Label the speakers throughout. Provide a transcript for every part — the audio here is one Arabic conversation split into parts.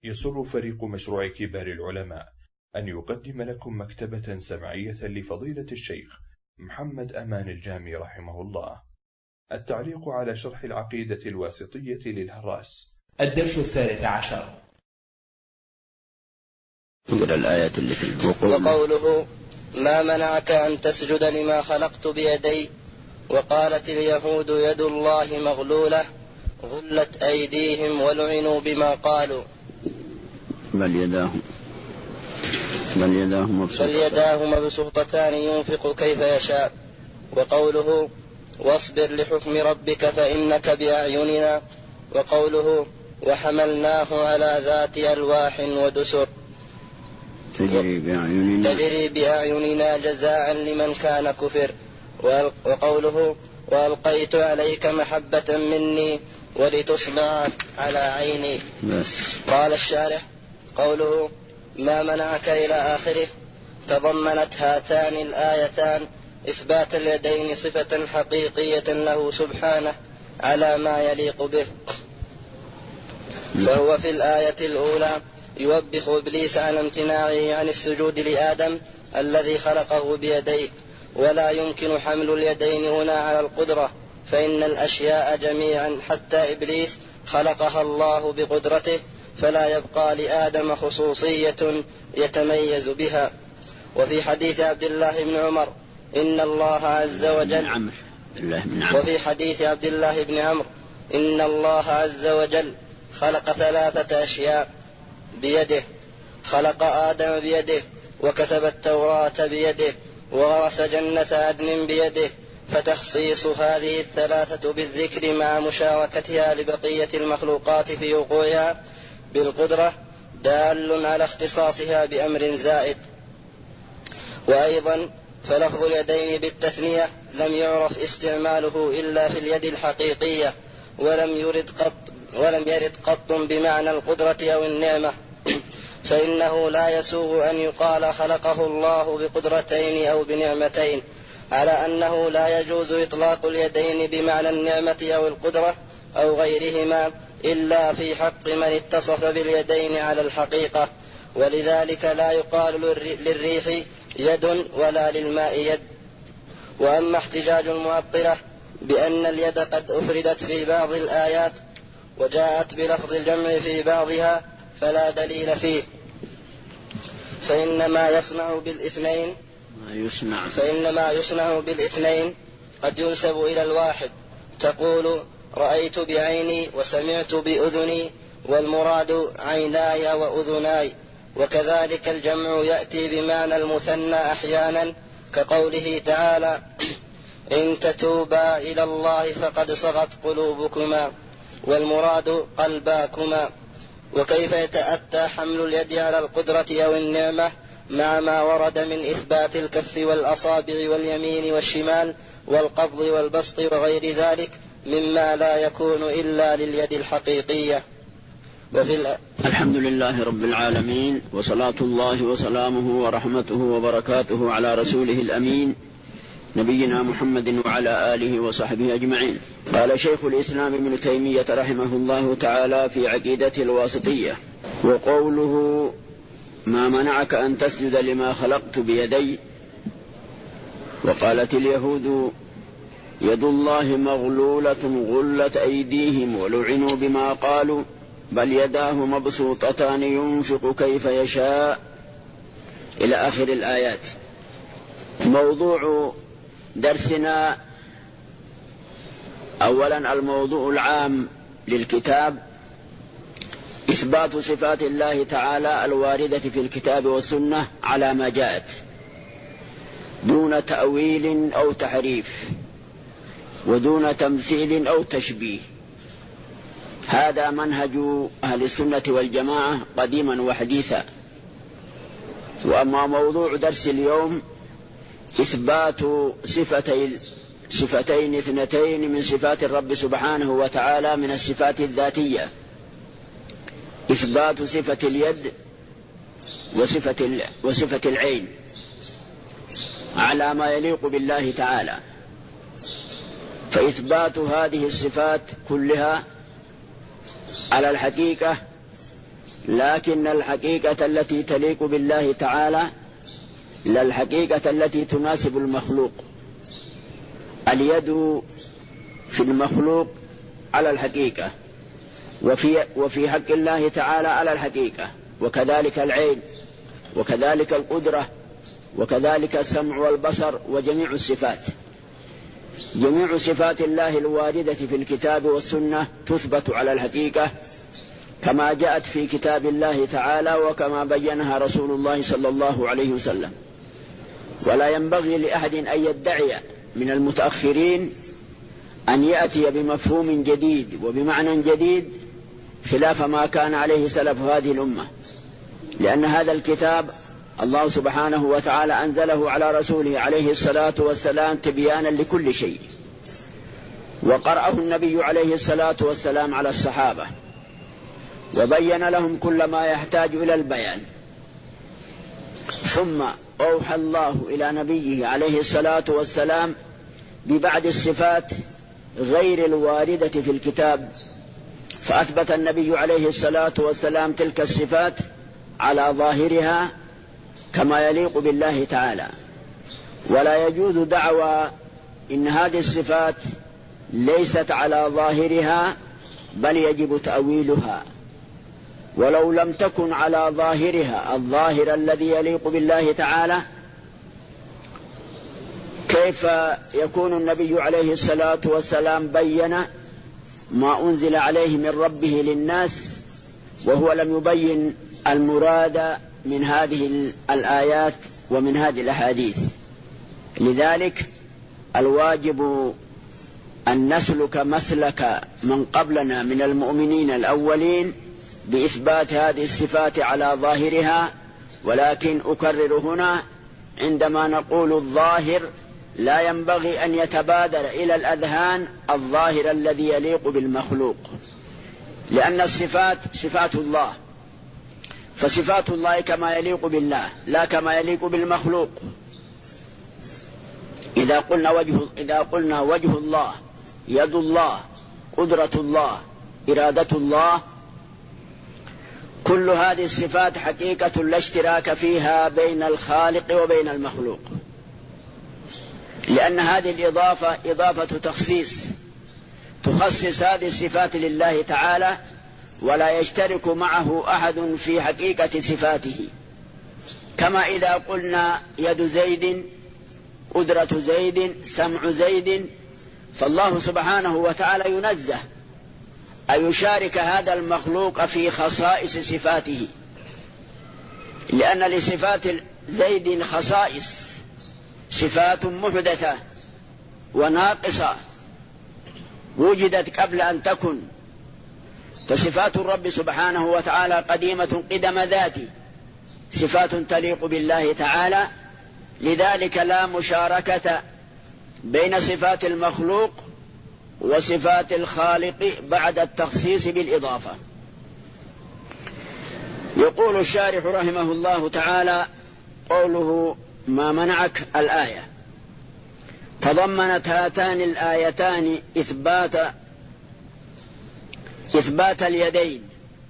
Speaker 1: يسر فريق مشروع كبار العلماء أن يقدم لكم مكتبة سمعية لفضيلة الشيخ محمد أمان الجامي رحمه الله. التعليق على شرح العقيدة الواسطية للهراس.
Speaker 2: الدرس 13.
Speaker 3: الآيات التي وقوله ما منعك أن تسجد لما خلقت بيدي وقالت اليهود يد الله مغلولة غلت أيديهم ولعنوا بما قالوا
Speaker 4: بل يداه
Speaker 3: مبسوطتان ينفق كيف يشاء. وقوله واصبر لحكم ربك فإنك بأعيننا. وقوله وحملناه على ذات ألواح ودسر تجري بأعيننا جزاء لمن كان كفر. وقوله وألقيت عليك محبة مني ولتصنع على عيني. قال الشارح قوله ما منعك إلى آخره تضمنت هاتان الآيتان إثبات اليدين صفة حقيقية له سبحانه على ما يليق به. فهو في الآية الأولى يوبخ إبليس على امتناعه عن السجود لآدم الذي خلقه بيديه، ولا يمكن حمل اليدين هنا على القدرة، فإن الأشياء جميعا حتى إبليس خلقها الله بقدرته، فلا يبقى لآدم خصوصية يتميز بها. وفي حديث عبد الله بن عمر إن الله عز وجل وفي حديث عبد الله بن عمرو إن الله عز وجل خلق 3 أشياء بيده: خلق آدم بيده، وكتب التوراة بيده، وغرس جنة عدن بيده. فتخصيص هذه 3 بالذكر مع مشاركتها لبقية المخلوقات في وقوعها بالقدرة دال على اختصاصها بأمر زائد. وأيضا فلفظ اليدين بالتثنية لم يعرف استعماله إلا في اليد الحقيقية، ولم يرد قط بمعنى القدرة أو النعمة، فإنه لا يسوغ أن يقال خلقه الله بقدرتين أو بنعمتين، على أنه لا يجوز إطلاق اليدين بمعنى النعمة أو القدرة أو غيرهما إلا في حق من اتصف باليدين على الحقيقة. ولذلك لا يقال للريح يد ولا للماء يد. وأما احتجاج المعطلة بأن اليد قد أفردت في بعض الآيات وجاءت بلفظ الجمع في بعضها فلا دليل فيه، فإنما يصنع بالإثنين قد ينسب إلى الواحد، تقول رأيت بعيني وسمعت بأذني، والمراد عيناي وأذناي. وكذلك الجمع يأتي بمعنى المثنى أحيانا، كقوله تعالى إن تتوبا إلى الله فقد صغت قلوبكما، والمراد قلباكما. وكيف يتأتى حمل اليد على القدرة أو النعمة مع ما ورد من إثبات الكف والأصابع واليمين والشمال والقبض والبسط وغير ذلك مما لا يكون إلا لليد الحقيقية.
Speaker 4: الحمد لله رب العالمين، وصلاة الله وسلامه ورحمته وبركاته على رسوله الأمين نبينا محمد وعلى آله وصحبه أجمعين. قال شيخ الإسلام ابن تيمية رحمه الله تعالى في عقيدة الواسطية: وقوله ما منعك أن تسجد لما خلقت بيدي وقالت اليهود يد الله مغلولة غلت أيديهم ولعنوا بما قالوا بل يداه مبسوطتان ينفق كيف يشاء إلى آخر الآيات. موضوع درسنا أولا الموضوع العام للكتاب إثبات صفات الله تعالى الواردة في الكتاب والسنة على ما جاءت دون تأويل أو تحريف ودون تمثيل أو تشبيه. هذا منهج أهل السنة والجماعة قديما وحديثا. وأما موضوع درس اليوم إثبات صفتين اثنتين من صفات الرب سبحانه وتعالى من الصفات الذاتية: إثبات صفة اليد وصفة العين على ما يليق بالله تعالى. فإثبات هذه الصفات كلها على الحقيقة لكن الحقيقة التي تليق بالله تعالى لا الحقيقة التي تناسب المخلوق. اليد في المخلوق على الحقيقة، وفي حق الله تعالى على الحقيقة، وكذلك العين، وكذلك القدرة، وكذلك السمع والبصر، وجميع الصفات. جميع صفات الله الواردة في الكتاب والسنة تثبت على الحقيقة كما جاءت في كتاب الله تعالى وكما بينها رسول الله صلى الله عليه وسلم. ولا ينبغي لأحد أن يدعي من المتأخرين أن يأتي بمفهوم جديد وبمعنى جديد خلاف ما كان عليه سلف هذه الأمة، لأن هذا الكتاب الله سبحانه وتعالى أنزله على رسوله عليه الصلاة والسلام تبيانا لكل شيء، وقرأه النبي عليه الصلاة والسلام على الصحابة وبين لهم كل ما يحتاج إلى البيان. ثم أوحى الله إلى نبيه عليه الصلاة والسلام ببعض الصفات غير الواردة في الكتاب، فأثبت النبي عليه الصلاة والسلام تلك الصفات على ظاهرها كما يليق بالله تعالى. ولا يجوز دعوى إن هذه الصفات ليست على ظاهرها، بل يجب تأويلها. ولو لم تكن على ظاهرها الظاهر الذي يليق بالله تعالى، كيف يكون النبي عليه الصلاة والسلام بين ما أنزل عليه من ربه للناس وهو لم يبين المراد من هذه الآيات ومن هذه الأحاديث؟ لذلك الواجب أن نسلك مسلك من قبلنا من المؤمنين الأولين بإثبات هذه الصفات على ظاهرها. ولكن أكرر هنا عندما نقول الظاهر لا ينبغي أن يتبادر إلى الأذهان الظاهر الذي يليق بالمخلوق، لأن الصفات صفات الله، فصفات الله كما يليق بالله لا كما يليق بالمخلوق. إذا قلنا وجه الله، يد الله، قدرة الله، إرادة الله، كل هذه الصفات حقيقة لا اشتراك فيها بين الخالق وبين المخلوق، لأن هذه الإضافة إضافة تخصيص تخصص هذه الصفات لله تعالى، ولا يشترك معه أحد في حقيقة صفاته. كما إذا قلنا يد زيد، قدرة زيد، سمع زيد، فالله سبحانه وتعالى ينزه أن يشارك هذا المخلوق في خصائص صفاته، لأن لصفات زيد خصائص، صفات محدثة وناقصة وجدت قبل أن تكن. فصفات الرب سبحانه وتعالى قديمة قدم ذاته، صفات تليق بالله تعالى، لذلك لا مشاركة بين صفات المخلوق وصفات الخالق بعد التخصيص بالإضافة. يقول الشارح رحمه الله تعالى قوله ما منعك الآية، تضمنت هاتان الآيتان إثبات اليدين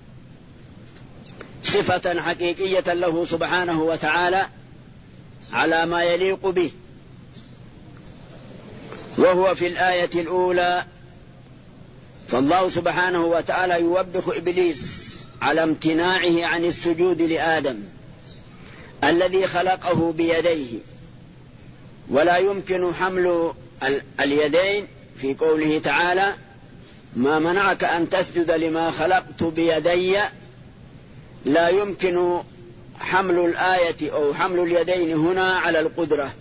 Speaker 4: صفة حقيقية له سبحانه وتعالى على ما يليق به. وهو في الآية الأولى فالله سبحانه وتعالى يوبخ إبليس على امتناعه عن السجود لآدم الذي خلقه بيديه، ولا يمكن حمل اليدين في قوله تعالى ما منعك أن تسجد لما خلقت بيدي. لا يمكن حمل الآية أو حمل اليدين هنا على القدرة،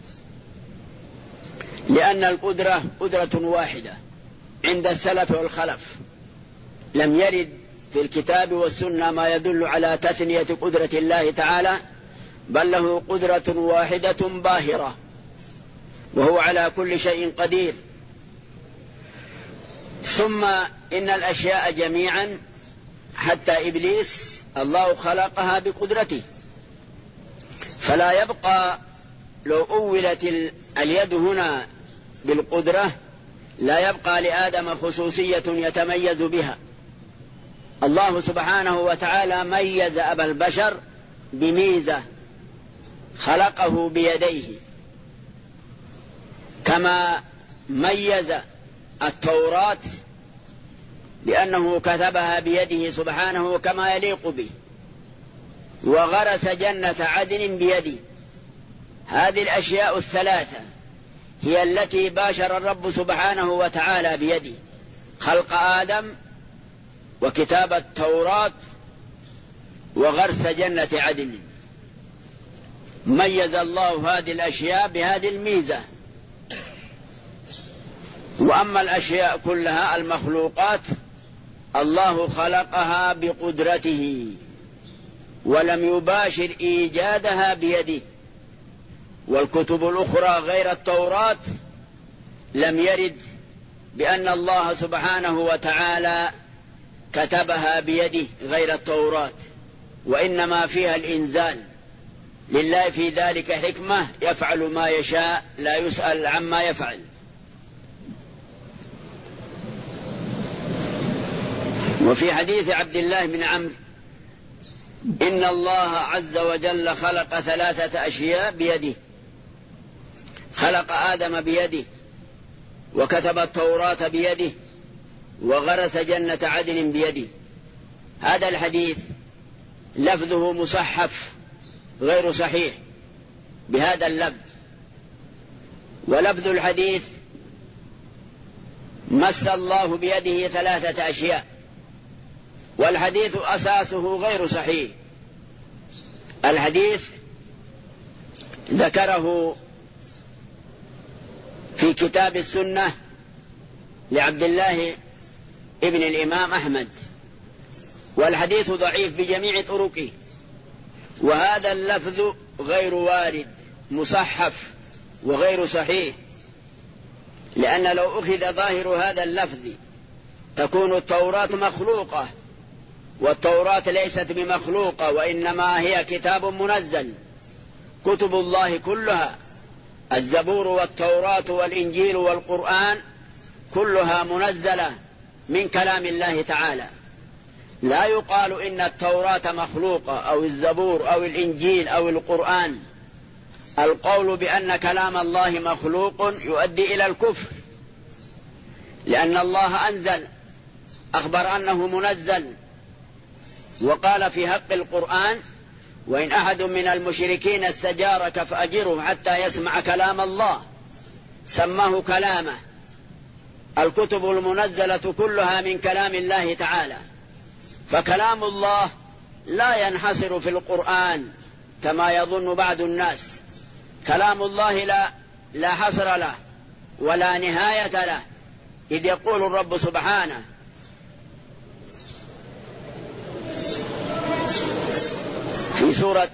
Speaker 4: لأن القدرة قدرة واحدة عند السلف والخلف، لم يرد في الكتاب والسنة ما يدل على تثنية قدرة الله تعالى، بل له قدرة واحدة باهرة وهو على كل شيء قدير. ثم إن الأشياء جميعا حتى إبليس الله خلقها بقدرته، فلا يبقى لو أولت اليد هنا بالقدرة لا يبقى لآدم خصوصية يتميز بها، الله سبحانه وتعالى ميز أبا البشر بميزة خلقه بيديه، كما ميز التوراة لأنه كتبها بيده سبحانه كما يليق به، وغرس جنة عدن بيده. هذه الأشياء الثلاثة هي التي باشر الرب سبحانه وتعالى بيده: خلق آدم، وكتابة التوراة، وغرس جنة عدن. ميز الله هذه الأشياء بهذه الميزة. وأما الأشياء كلها المخلوقات الله خلقها بقدرته، ولم يباشر إيجادها بيده. والكتب الأخرى غير التوراة لم يرد بأن الله سبحانه وتعالى كتبها بيده غير التوراة، وإنما فيها الإنزال. لله في ذلك حكمة، يفعل ما يشاء لا يسأل عما يفعل. وفي حديث عبد الله بن عمرو: إن الله عز وجل خلق ثلاثة أشياء بيده: خلق آدم بيده، وكتب التوراة بيده، وغرس جنة عدن بيده. هذا الحديث لفظه مصحف غير صحيح بهذا اللفظ، ولفظ الحديث: مس الله بيده ثلاثة أشياء، والحديث أساسه غير صحيح. الحديث ذكره في كتاب السنة لعبد الله ابن الإمام أحمد، والحديث ضعيف بجميع طرقه، وهذا اللفظ غير وارد، مصحف وغير صحيح. لأن لو أخذ ظاهر هذا اللفظ تكون التوراة مخلوقة، والتوراة ليست بمخلوقة، وإنما هي كتاب منزل. كتب الله كلها، الزبور والتوراة والإنجيل والقرآن، كلها منزلة من كلام الله تعالى. لا يقال إن التوراة مخلوقة أو الزبور أو الإنجيل أو القرآن. القول بأن كلام الله مخلوق يؤدي إلى الكفر، لأن الله أنزل، أخبر أنه منزل، وقال في حق القرآن: وإن أحد من المشركين استجارك فأجره حتى يسمع كلام الله. سماه كلامه. الكتب المنزلة كلها من كلام الله تعالى، فكلام الله لا ينحصر في القرآن كما يظن بعض الناس. كلام الله لا حصر له ولا نهاية له، إذ يقول الرب سبحانه: في سورة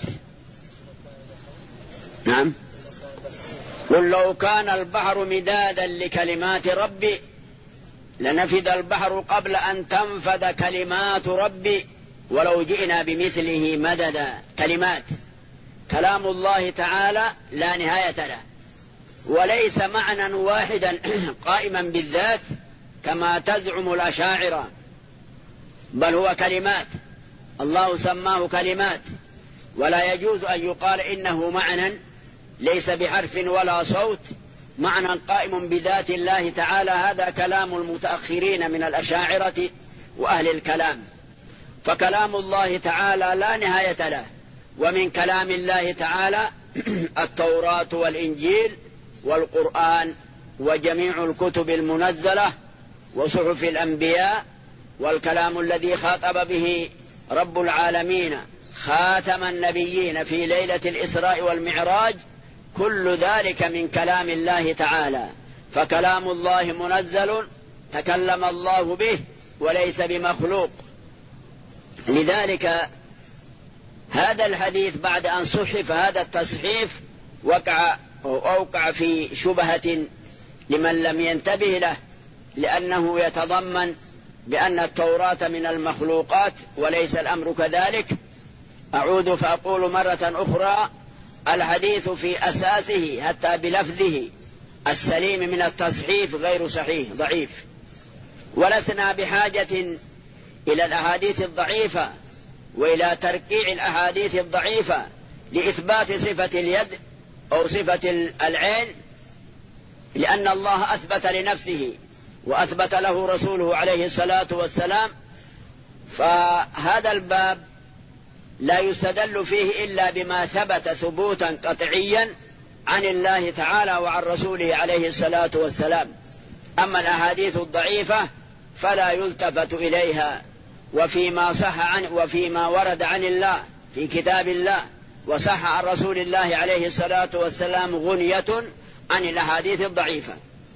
Speaker 4: نعم: قل لو كان البحر مدادا لكلمات ربي لنفد البحر قبل أن تنفد كلمات ربي ولو جئنا بمثله مددا. كلمات كلام الله تعالى لا نهاية له، وليس معنى واحدا قائما بالذات كما تزعم الأشاعرة، بل هو كلمات. الله سماه كلمات، ولا يجوز أن يقال إنه معنى ليس بحرف ولا صوت، معنى قائم بذات الله تعالى. هذا كلام المتأخرين من الأشاعرة وأهل الكلام. فكلام الله تعالى لا نهاية له. ومن كلام الله تعالى التوراة والإنجيل والقرآن وجميع الكتب المنزلة وصحف الأنبياء، والكلام الذي خاطب به رب العالمين خاتم النبيين في ليلة الإسراء والمعراج، كل ذلك من كلام الله تعالى. فكلام الله منزل تكلم الله به وليس بمخلوق. لذلك هذا الحديث بعد أن صحف هذا التصحيف أوقع في شبهة لمن لم ينتبه له، لأنه يتضمن بأن التوراة من المخلوقات، وليس الأمر كذلك. أعود فأقول مرة أخرى: الحديث في أساسه حتى بلفظه السليم من التصحيف غير صحيح، ضعيف. ولسنا بحاجة إلى الأحاديث الضعيفة وإلى ترقيع الأحاديث الضعيفة لإثبات صفة اليد أو صفة العين، لأن الله أثبت لنفسه وأثبت له رسوله عليه الصلاة والسلام. فهذا الباب لا يستدل فيه إلا بما ثبت ثبوتا قطعيا عن الله تعالى وعن رسوله عليه الصلاة والسلام. أما الأحاديث الضعيفة فلا يلتفت إليها، وفيما ورد عن الله في كتاب الله وصح عن رسول الله عليه الصلاة والسلام غنية عن الأحاديث الضعيفة.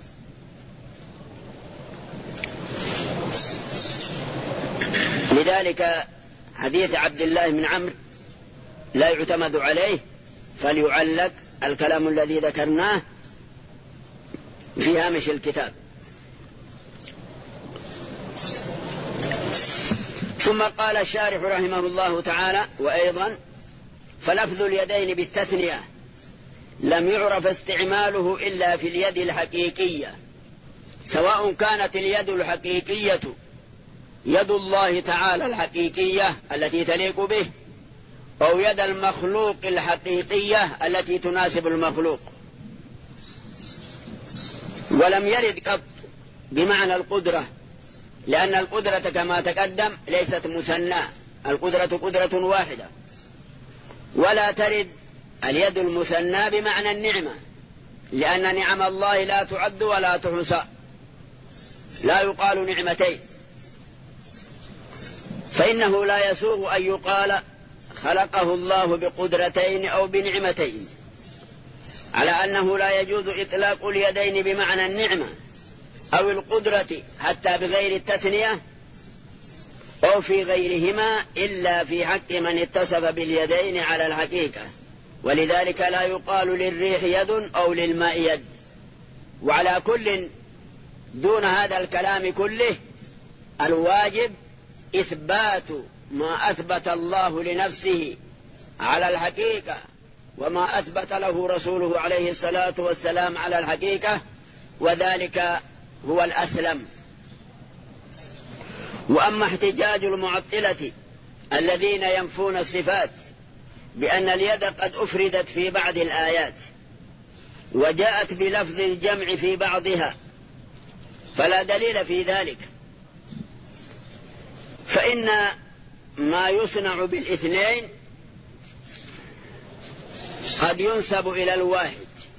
Speaker 4: لذلك حديث عبد الله بن عمرو لا يعتمد عليه، فليعلق الكلام الذي ذكرناه في هامش الكتاب. ثم قال الشارح رحمه الله تعالى: وأيضا فلفظ اليدين بالتثنية لم يعرف استعماله إلا في اليد الحقيقية، سواء كانت اليد الحقيقية يد الله تعالى الحقيقية التي تليق به، أو يد المخلوق الحقيقية التي تناسب المخلوق. ولم يرد قط بمعنى القدرة، لأن القدرة كما تقدم ليست مثنى، القدرة قدرة واحدة. ولا ترد اليد المثنى بمعنى النعمة، لأن نعم الله لا تعد ولا تحصى، لا يقال نعمتين. فإنه لا يسوغ أن يقال خلقه الله بقدرتين أو بنعمتين، على أنه لا يجوز إطلاق اليدين بمعنى النعمة أو القدرة حتى بغير التثنية أو في غيرهما إلا في حق من اتصف باليدين على الحقيقة. ولذلك لا يقال للريح يد أو للماء يد. وعلى كل دون هذا الكلام كله الواجب إثبات ما أثبت الله لنفسه على الحقيقة وما أثبت له رسوله عليه الصلاة والسلام على الحقيقة، وذلك هو الأسلم. وأما احتجاج المعطلة الذين ينفون الصفات بأن اليد قد أفردت في بعض الآيات وجاءت بلفظ الجمع في بعضها فلا دليل في ذلك، فإن ما يصنع بالاثنين قد ينسب إلى الواحد.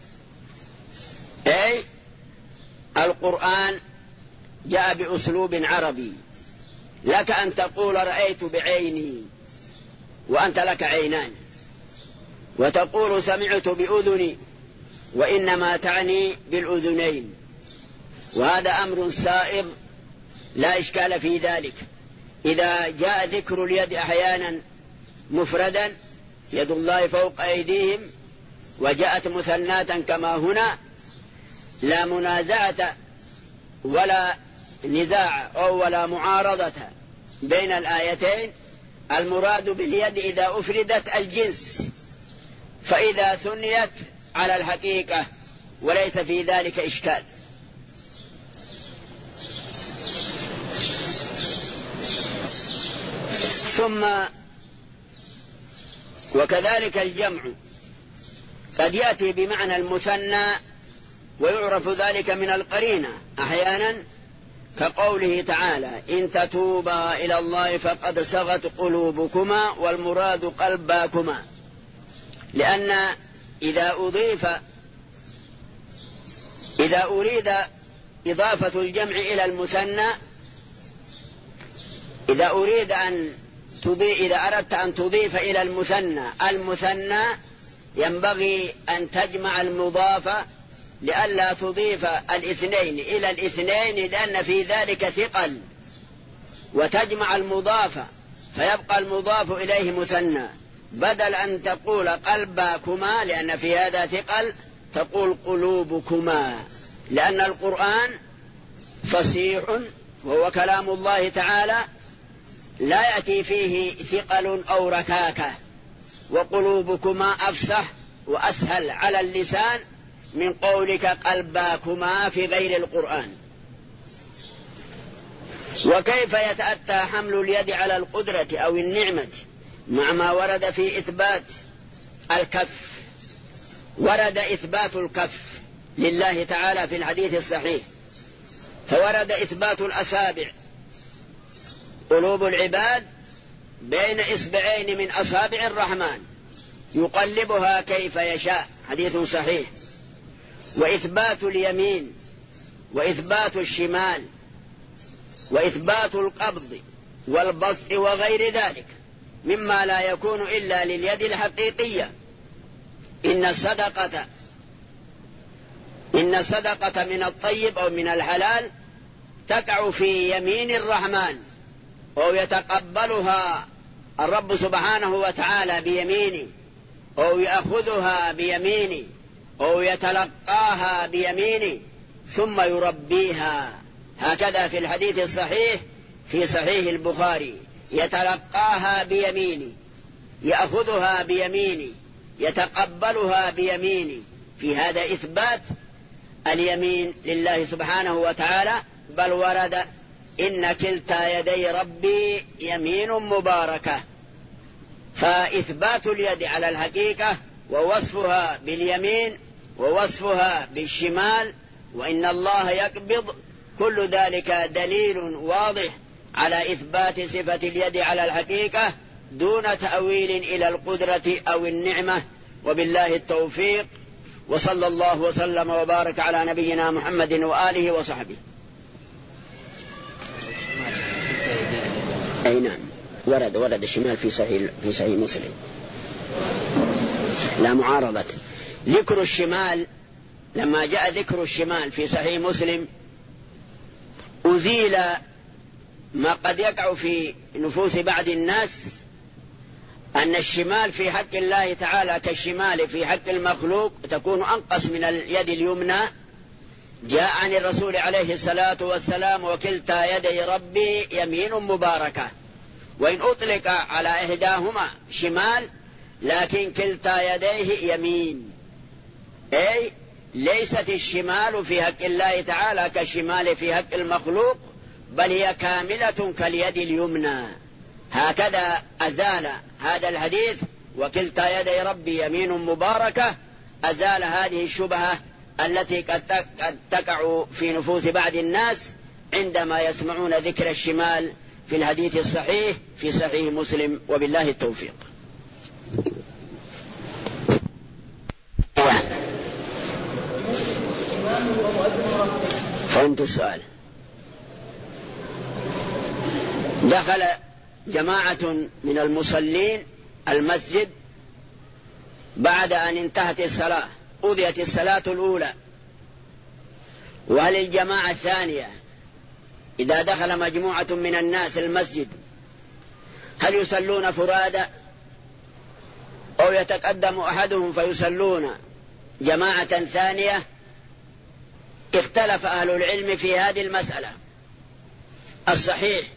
Speaker 4: أي القرآن جاء بأسلوب عربي، لك أن تقول رأيت بعيني وأنت لك عينان، وتقول سمعت بأذني وإنما تعني بالأذنين، وهذا أمر سائغ لا إشكال في ذلك. إذا جاء ذكر اليد أحيانا مفردا يد الله فوق أيديهم وجاءت مثناة كما هنا لا منازعة ولا نزاع أو ولا معارضة بين الآيتين. المراد باليد إذا أفردت الجنس، فإذا ثنيت على الحقيقة وليس في ذلك إشكال. ثم وكذلك الجمع قد يأتي بمعنى المثنى ويعرف ذلك من القرينة أحيانا، كقوله تعالى إن تتوبا إلى الله فقد صغت قلوبكما والمراد قلباكما، لأن إذا أريد إضافة الجمع إلى المثنى، إذا أردت أن تضيف إلى المثنى ينبغي أن تجمع المضاف لئلا تضيف الاثنين إلى الاثنين، لأن في ذلك ثقل، وتجمع المضاف فيبقى المضاف إليه مثنى، بدل أن تقول قلباكما لأن في هذا ثقل تقول قلوبكما، لأن القرآن فصيح وهو كلام الله تعالى لا يأتي فيه ثقل أو ركاكة، وقلوبكما أفصح وأسهل على اللسان من قولك قلباكما في غير القرآن. وكيف يتأتى حمل اليد على القدرة أو النعمة مع ما ورد في إثبات الكف؟ ورد إثبات الكف لله تعالى في الحديث الصحيح، فورد إثبات الأصابع. قلوب العباد بين إصبعين من أصابع الرحمن يقلبها كيف يشاء، حديث صحيح. وإثبات اليمين وإثبات الشمال وإثبات القبض والبسط وغير ذلك مما لا يكون إلا لليد الحقيقية. إن الصدقة من الطيب أو من الحلال تقع في يمين الرحمن، أو يتقبلها الرب سبحانه وتعالى بيمينه، أو يأخذها بيمينه، أو يتلقاها بيمينه ثم يربيها، هكذا في الحديث الصحيح في صحيح البخاري: يتلقاها بيمينه، يأخذها بيمينه، يتقبلها بيمينه. في هذا إثبات اليمين لله سبحانه وتعالى. بل ورد: إن كلتا يدي ربي يمين مباركة. فإثبات اليد على الحقيقة ووصفها باليمين ووصفها بالشمال، وإن الله يقبض، كل ذلك دليل واضح على إثبات صفة اليد على الحقيقة دون تأويل إلى القدرة أو النعمة. وبالله التوفيق، وصلى الله وسلم وبارك على نبينا محمد وآله وصحبه. أي نعم، ورد الشمال في صحيح مسلم، لا معارضة. ذكر الشمال، لما جاء ذكر الشمال في صحيح مسلم أزيل ما قد يقع في نفوس بعض الناس، أن الشمال في حق الله تعالى كالشمال في حق المخلوق تكون أنقص من اليد اليمنى. جاء عن الرسول عليه الصلاة والسلام: وكلتا يدي ربي يمين مباركة. وإن أطلق على إحداهما شمال، لكن كلتا يديه يمين، أي ليست الشمال في حق الله تعالى كالشمال في حق المخلوق، بل هي كاملة كاليد اليمنى. هكذا أزال هذا الحديث: وكلتا يدي ربي يمين مباركة، أزال هذه الشبهة التي قد تقع في نفوس بعض الناس عندما يسمعون ذكر الشمال في الحديث الصحيح في صحيح مسلم. وبالله التوفيق. فهمت السؤال؟ دخل جماعة من المصلين المسجد بعد أن انتهت الصلاة، قضيت الصلاة الأولى. وهل الجماعة الثانية إذا دخل مجموعة من الناس المسجد هل يصلون فرادى أو يتقدم أحدهم فيصلون جماعة ثانية؟ اختلف أهل العلم في هذه المسألة. الصحيح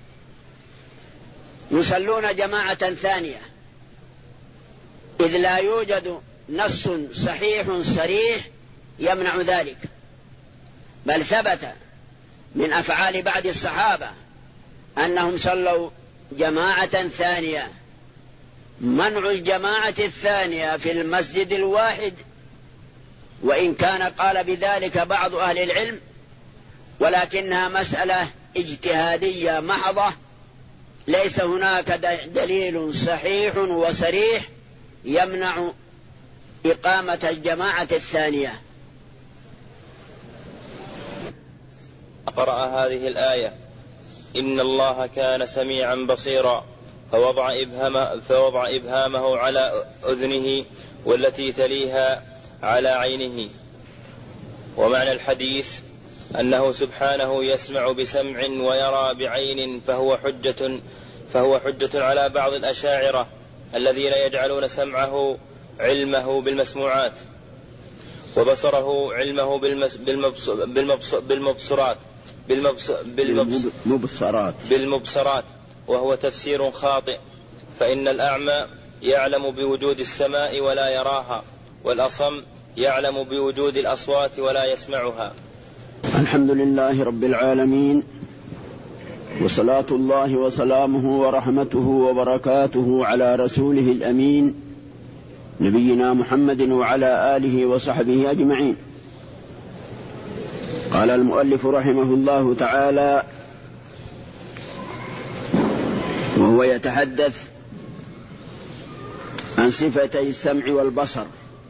Speaker 4: يصلون جماعة ثانية، إذ لا يوجد نص صحيح صريح يمنع ذلك، بل ثبت من أفعال بعض الصحابة أنهم صلوا جماعة ثانية. منع الجماعة الثانية في المسجد الواحد، وإن كان قال بذلك بعض أهل العلم، ولكنها مسألة اجتهادية محضة، ليس هناك دليل صحيح وصريح يمنع إقامة الجماعة الثانية.
Speaker 5: قرأ هذه الآية: إن الله كان سميعا بصيرا، فوضع إبهامه على أذنه والتي تليها على عينه. ومعنى الحديث أنه سبحانه يسمع بسمع ويرى بعين، فهو حجة على بعض الأشاعرة الذين يجعلون سمعه علمه بالمسموعات، وبصره علمه بالمبصرات، وهو تفسير خاطئ. فإن الأعمى يعلم بوجود السماء ولا يراها، والأصم يعلم بوجود الأصوات ولا يسمعها.
Speaker 4: الحمد لله رب العالمين، وصلاة الله وسلامه ورحمته وبركاته على رسوله الأمين نبينا محمد وعلى آله وصحبه أجمعين. قال المؤلف رحمه الله تعالى وهو يتحدث عن صفتي السمع والبصر،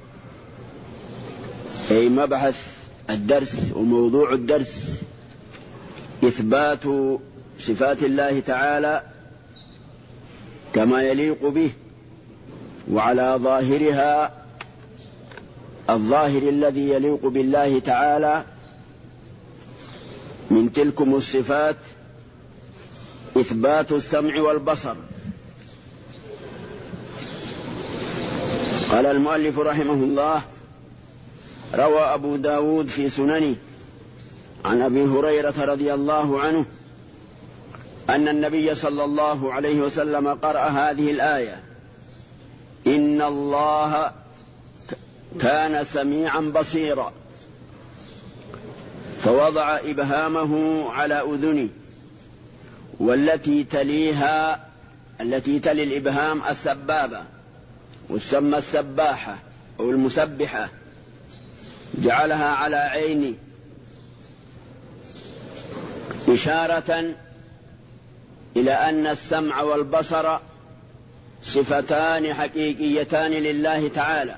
Speaker 4: أي مبحث الدرس وموضوع الدرس إثبات صفات الله تعالى كما يليق به وعلى ظاهرها، الظاهر الذي يليق بالله تعالى من تلكم الصفات إثبات السمع والبصر. قال المؤلف رحمه الله: روى أبو داود في سننه عن أبي هريرة رضي الله عنه أن النبي صلى الله عليه وسلم قرأ هذه الآية: إن الله كان سميعا بصيرا، فوضع إبهامه على أذنه، والتي تليها التي تلي الإبهام السبابة، وتسمى السباحة أو المسبحة، جعلها على عيني إشارة إلى أن السمع والبصر صفتان حقيقيتان لله تعالى،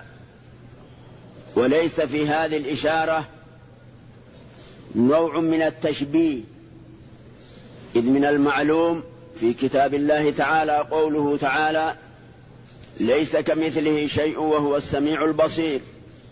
Speaker 4: وليس في هذه الإشارة نوع من التشبيه، إذ من المعلوم في كتاب الله تعالى قوله تعالى: ليس كمثله شيء وهو السميع البصير،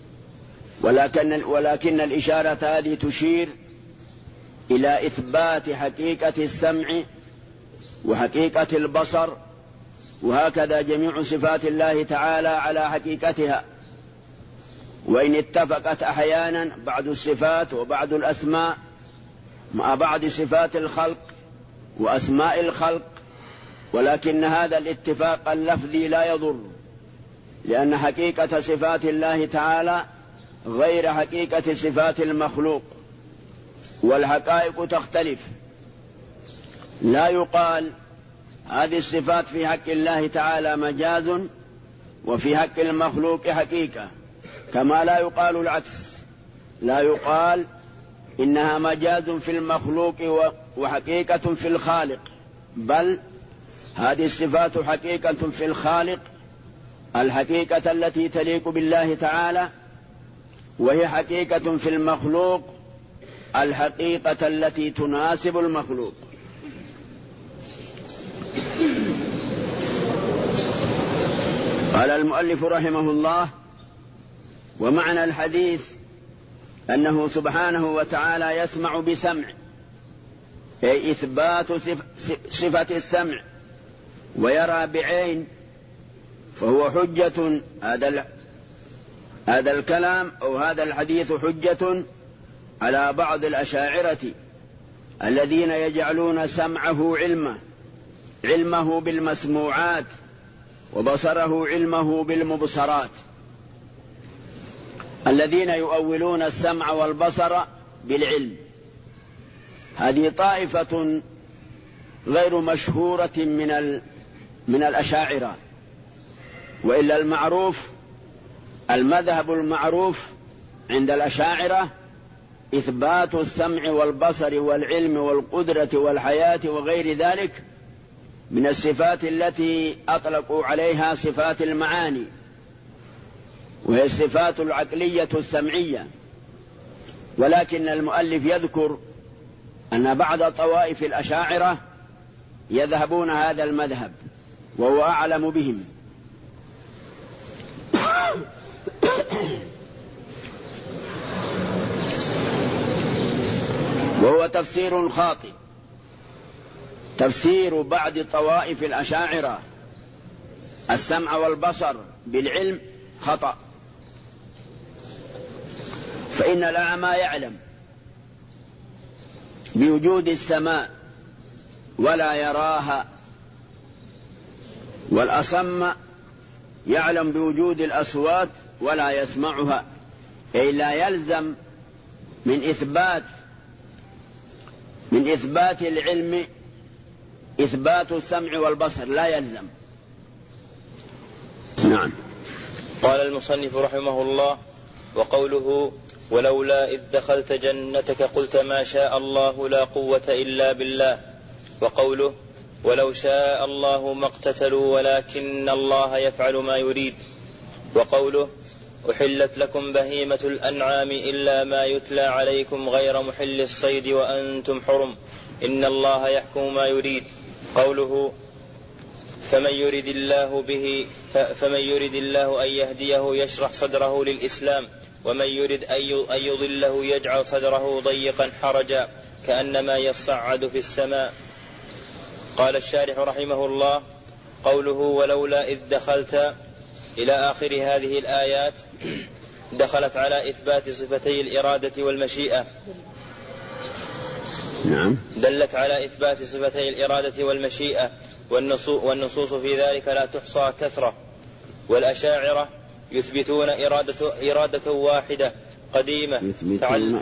Speaker 4: ولكن الإشارة هذه تشير إلى إثبات حقيقة السمع وحقيقة البصر، وهكذا جميع صفات الله تعالى على حقيقتها، وإن اتفقت أحيانا بعض الصفات وبعض الأسماء مع بعض صفات الخلق وأسماء الخلق، ولكن هذا الاتفاق اللفظي لا يضر، لأن حقيقة صفات الله تعالى غير حقيقة صفات المخلوق، والحقائق تختلف. لا يقال هذه الصفات في حق الله تعالى مجاز وفي حق المخلوق حقيقة، كما لا يقال العكس، لا يقال إنها مجاز في المخلوق وحقيقة في الخالق، بل هذه الصفات حقيقة في الخالق، الحقيقة التي تليق بالله تعالى، وهي حقيقة في المخلوق، الحقيقة التي تناسب المخلوق. قال المؤلف رحمه الله: ومعنى الحديث أنه سبحانه وتعالى يسمع بسمع، أي إثبات صفة السمع، ويرى بعين، فهو حجة. هذا الكلام أو هذا الحديث حجة على بعض الأشاعرة الذين يجعلون سمعه علمه بالمسموعات، وبصره علمه بالمبصرات، الذين يؤولون السمع والبصر بالعلم. هذه طائفة غير مشهورة من الأشاعرة، وإلا المذهب المعروف عند الأشاعرة إثبات السمع والبصر والعلم والقدرة والحياة وغير ذلك من الصفات التي أطلقوا عليها صفات المعاني، وهي الصفات العقلية السمعية. ولكن المؤلف يذكر أن بعض طوائف الأشاعرة يذهبون هذا المذهب، وهو أعلم بهم. وهو تفسير خاطئ. تفسير بعض طوائف الأشاعرة السمع والبصر بالعلم خطأ، فإن الأعمى يعلم بوجود السماء ولا يراها، والأصم يعلم بوجود الأصوات ولا يسمعها، أي لا يلزم من إثبات العلم إثبات السمع والبصر لا يلزم. نعم.
Speaker 5: قال المصنف رحمه الله: وقوله ولولا إذ دخلت جنتك قلت ما شاء الله لا قوة إلا بالله. وقوله ولو شاء الله ما اقتتلوا ولكن الله يفعل ما يريد. وقوله أحلت لكم بهيمة الأنعام إلا ما يتلى عليكم غير محل الصيد وأنتم حرم إن الله يحكم ما يريد. قوله فمن يرد الله أن يهديه يشرح صدره للإسلام ومن يرد أن يضله يجعل صدره ضيقا حرجا كأنما يصعد في السماء. قال الشارح رحمه الله: قوله ولولا إذ دخلت إلى آخر هذه الآيات دخلت على إثبات صفتي الإرادة والمشيئة.
Speaker 4: نعم.
Speaker 5: دلت على إثبات صفتي الإرادة والمشيئة، والنصوص في ذلك لا تحصى كثرة. والأشاعرة يثبتون إرادة واحدة قديمة،
Speaker 4: يثبتون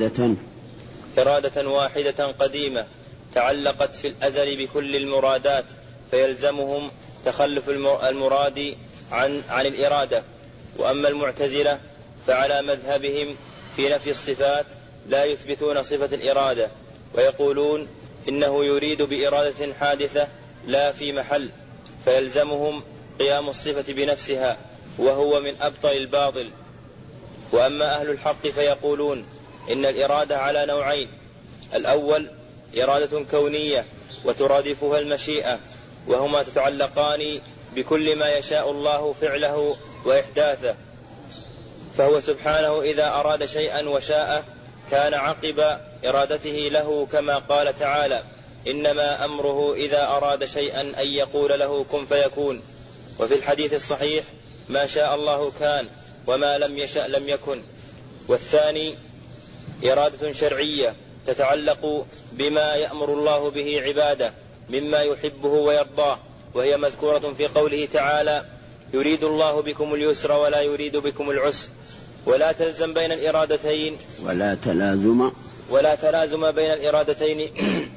Speaker 5: إرادة واحدة قديمة تعلقت في الأزل بكل المرادات، فيلزمهم تخلف المراد عن الإرادة. وأما المعتزلة فعلى مذهبهم في نفي الصفات لا يثبتون صفة الإرادة، ويقولون إنه يريد بإرادة حادثة لا في محل، فيلزمهم قيام الصفة بنفسها، وهو من أبطل الباطل. وأما أهل الحق فيقولون إن الإرادة على نوعين: الأول إرادة كونية وترادفها المشيئة، وهما تتعلقان بكل ما يشاء الله فعله وإحداثه، فهو سبحانه إذا أراد شيئا وشاءه كان عقب إرادته له، كما قال تعالى: إنما أمره إذا أراد شيئا أن يقول له كن فيكون. وفي الحديث الصحيح: ما شاء الله كان وما لم يشأ لم يكن. والثاني إرادة شرعية تتعلق بما يأمر الله به عباده مما يحبه ويرضاه، وهي مذكورة في قوله تعالى: يريد الله بكم اليسر ولا يريد بكم العسر. ولا تلزم بين الإرادتين ولا تلازم بين الإرادتين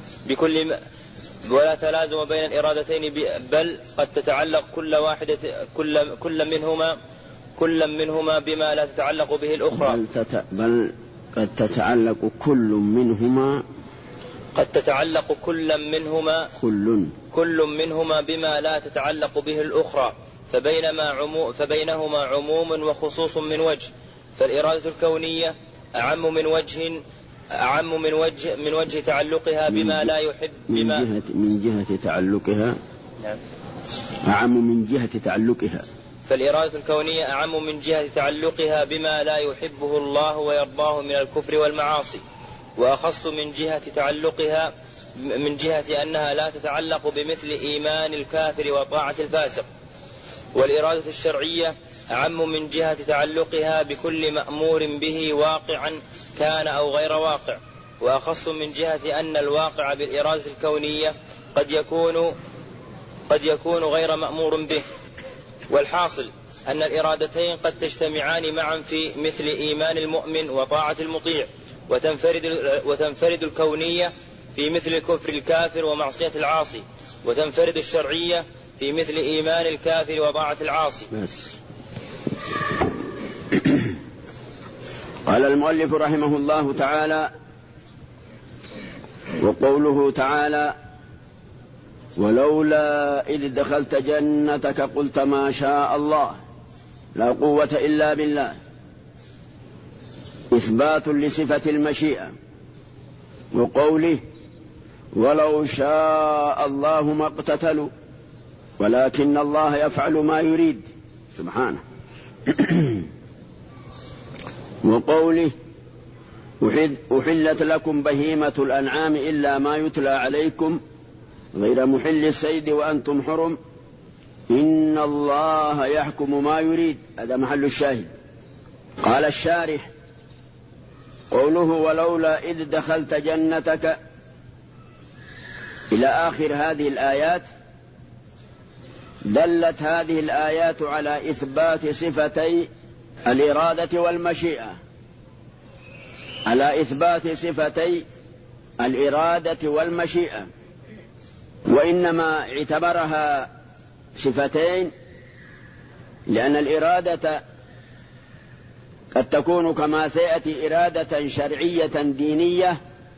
Speaker 5: بل قد تتعلق كل منهما بما لا تتعلق به الأخرى.
Speaker 4: بل قد تتعلق كل
Speaker 5: منهما بما لا تتعلق به الأخرى، فبينهما عموم وخصوص من وجه. فالإرادة الكونية أعم من وجه تعلقها بما لا يحب
Speaker 4: من جهة تعلقها.
Speaker 5: نعم.
Speaker 4: أعم من جهة تعلقها.
Speaker 5: فالإرادة الكونية أعم من جهة تعلقها بما لا يحبه الله ويرضاه من الكفر والمعاصي، وأخص من جهة تعلقها من جهة أنها لا تتعلق بمثل إيمان الكافر وطاعة الفاسق. والإرادة الشرعية أعم من جهة تعلقها بكل مأمور به واقعا كان أو غير واقع، وأخص من جهة أن الواقع بالإرادة الكونية قد يكون غير مأمور به. والحاصل أن الإرادتين قد تجتمعان معا في مثل إيمان المؤمن وطاعة المطيع، وتنفرد الكونية في مثل كفر الكافر ومعصية العاصي، وتنفرد الشرعية في مثل إيمان الكافر وطاعة العاصي.
Speaker 4: قال المؤلف رحمه الله تعالى: وقوله تعالى: ولولا إذ دخلت جنتك قلت ما شاء الله لا قوة إلا بالله، إثبات لصفة المشيئة. وقوله ولو شاء الله ما اقتتلوا ولكن الله يفعل ما يريد سبحانه. وقوله أحلت لكم بهيمة الأنعام إلا ما يتلى عليكم غير محل الصيد وأنتم حرم إن الله يحكم ما يريد. هذا محل الشاهد. قال الشارح: قوله ولولا إذ دخلت جنتك إلى آخر هذه الآيات دلت هذه الآيات على إثبات صفتي الإرادة والمشيئة، على إثبات صفتي الإرادة والمشيئة. وإنما اعتبرها صفتين، لأن الإرادة قد تكون كما سيأتي إرادة شرعية دينية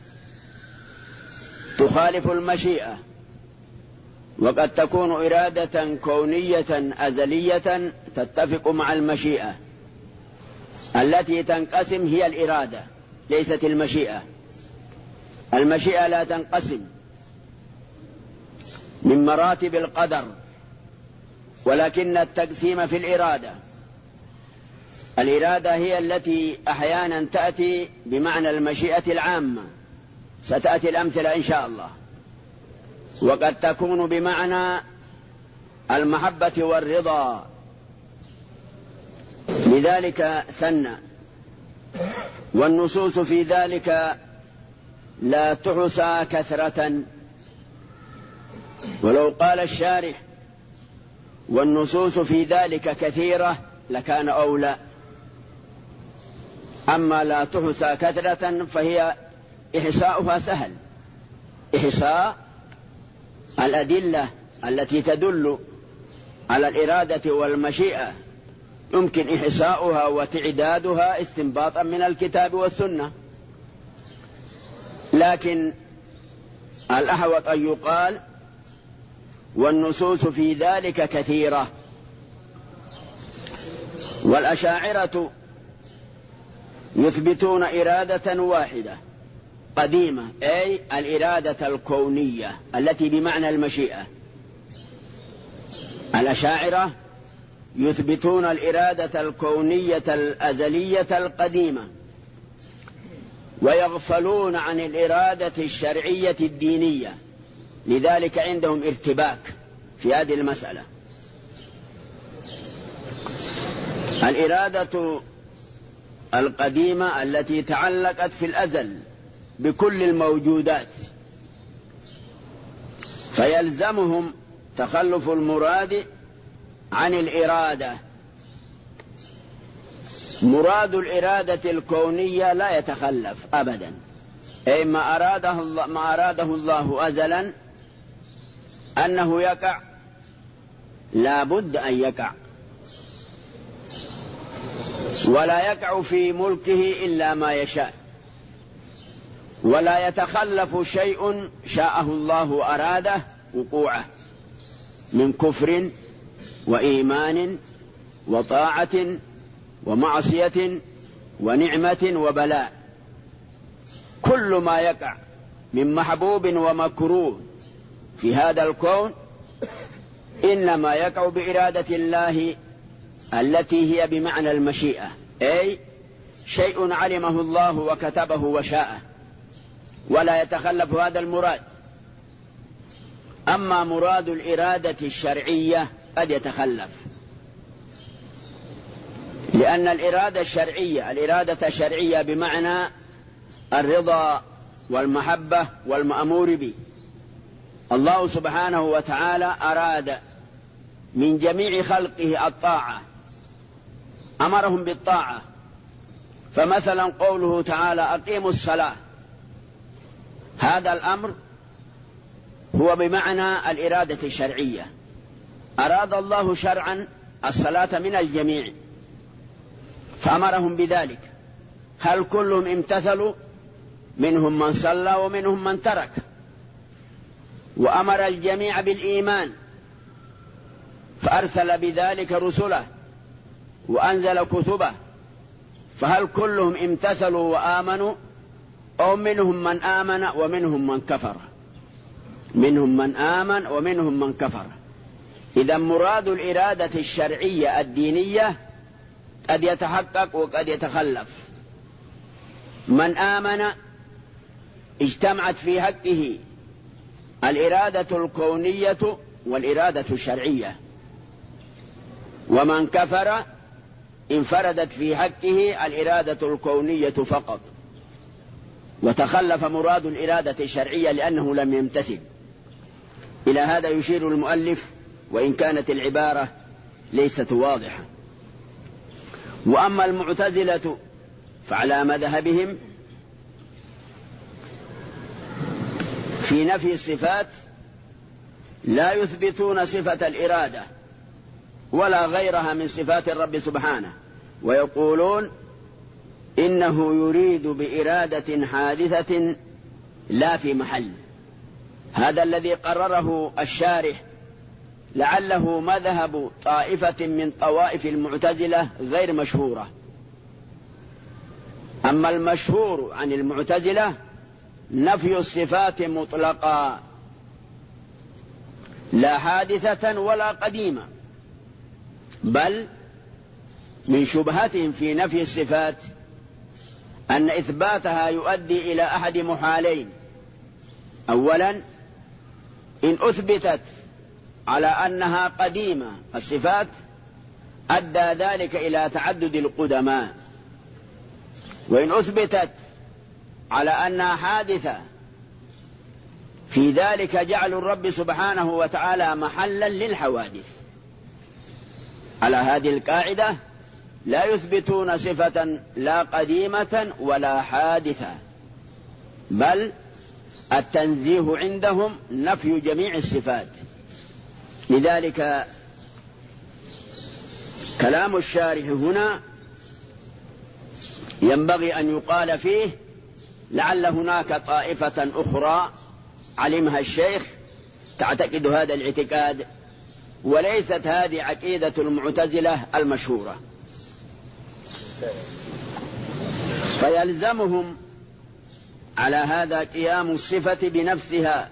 Speaker 4: تخالف المشيئة، وقد تكون إرادة كونية أزلية تتفق مع المشيئة. التي تنقسم هي الإرادة ليست المشيئة. المشيئة لا تنقسم من مراتب القدر، ولكن التقسيم في الإرادة. الإرادة هي التي أحيانا تأتي بمعنى المشيئة العامة، ستأتي الأمثلة إن شاء الله، وقد تكون بمعنى المحبة والرضا، لذلك ثنى. والنصوص في ذلك لا تحصى كثرة، ولو قال الشارح والنصوص في ذلك كثيرة لكان أولى. أما لا تحصى كثرة فهي إحصاؤها سهل. إحصاء الأدلة التي تدل على الإرادة والمشيئة يمكن إحصاؤها وتعدادها استنباطا من الكتاب والسنة، لكن الأحوط أن يقال والنصوص في ذلك كثيرة. والأشاعرة يثبتون إرادة واحدة قديمة، أي الإرادة الكونية التي بمعنى المشيئة. الأشاعرة يثبتون الإرادة الكونية الأزلية القديمة، ويغفلون عن الإرادة الشرعية الدينية، لذلك عندهم ارتباك في هذه المسألة. الإرادة القديمة التي تعلقت في الأزل بكل الموجودات، فيلزمهم تخلف المراد عن الإرادة. مراد الإرادة الكونية لا يتخلف أبدا، أي ما أراده الله أزلا أنه يقع لا بد أن يقع، ولا يقع في ملكه إلا ما يشاء، ولا يتخلف شيء شاءه الله أراده وقوعه من كفر وإيمان وطاعة ومعصية ونعمة وبلاء. كل ما يقع من محبوب ومكروه في هذا الكون إنما يقع بإرادة الله التي هي بمعنى المشيئة، أي شيء علمه الله وكتبه وشاءه، ولا يتخلف هذا المراد. أما مراد الإرادة الشرعية قد يتخلف، لأن الإرادة الشرعية بمعنى الرضا والمحبة والمأمور به. الله سبحانه وتعالى أراد من جميع خلقه الطاعة، أمرهم بالطاعة. فمثلا قوله تعالى أقيموا الصلاة، هذا الأمر هو بمعنى الإرادة الشرعية. أراد الله شرعا الصلاة من الجميع فأمرهم بذلك. هل كلهم امتثلوا؟ منهم من صلى ومنهم من ترك. وأمر الجميع بالإيمان فأرسل بذلك رسله وأنزل كتبه، فهل كلهم امتثلوا وآمنوا أو منهم من آمن ومنهم من كفر؟ منهم من آمن ومنهم من كفر. إذا مراد الإرادة الشرعية الدينية قد يتحقق وقد يتخلف. من آمن اجتمعت في حقه الإرادة الكونية والإرادة الشرعية، ومن كفر انفردت في حقه الإرادة الكونية فقط، وتخلف مراد الإرادة الشرعية لأنه لم يمتثل. إلى هذا يشير المؤلف وإن كانت العبارة ليست واضحة. وأما المعتزلة فعلى مذهبهم في نفي الصفات لا يثبتون صفة الإرادة ولا غيرها من صفات الرب سبحانه، ويقولون إنه يريد بإرادة حادثة لا في محل. هذا الذي قرره الشارح، لعله مذهب طائفة من طوائف المعتزلة غير مشهورة. أما المشهور عن المعتزلة نفي الصفات مطلقا، لا حادثة ولا قديمة، بل من شبهتهم في نفي الصفات أن إثباتها يؤدي إلى أحد محالين: أولا، إن أثبتت على أنها قديمة الصفات أدى ذلك إلى تعدد القدماء، وإن أثبتت على أنها حادثة في ذلك جعل الرب سبحانه وتعالى محلا للحوادث. على هذه القاعدة لا يثبتون صفة لا قديمة ولا حادثة، بل التنزيه عندهم نفي جميع الصفات. لذلك كلام الشارح هنا ينبغي أن يقال فيه لعل هناك طائفة أخرى علمها الشيخ تعتقد هذا الاعتقاد، وليست هذه عقيدة المعتزلة المشهورة. فيلزمهم على هذا قيام الصفة بنفسها،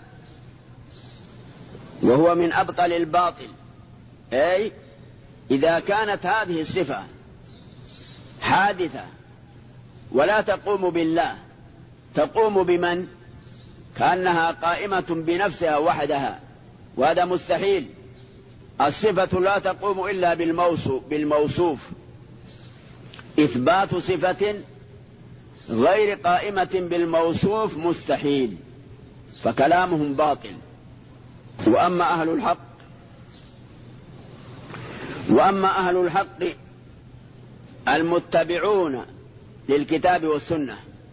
Speaker 4: وهو من أبطل الباطل. أي إذا كانت هذه الصفة حادثة ولا تقوم بالله، تقوم بمن؟ كأنها قائمة بنفسها وحدها، وهذا مستحيل. الصفة لا تقوم إلا بالموصوف. إثبات صفة غير قائمة بالموصوف مستحيل، فكلامهم باطل. وأما أهل الحق المتبعون للكتاب والسنة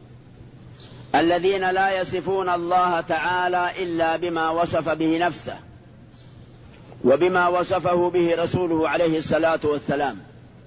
Speaker 4: الذين لا يصفون الله تعالى إلا بما وصف به نفسه وبما وصفه به رسوله عليه الصلاة والسلام،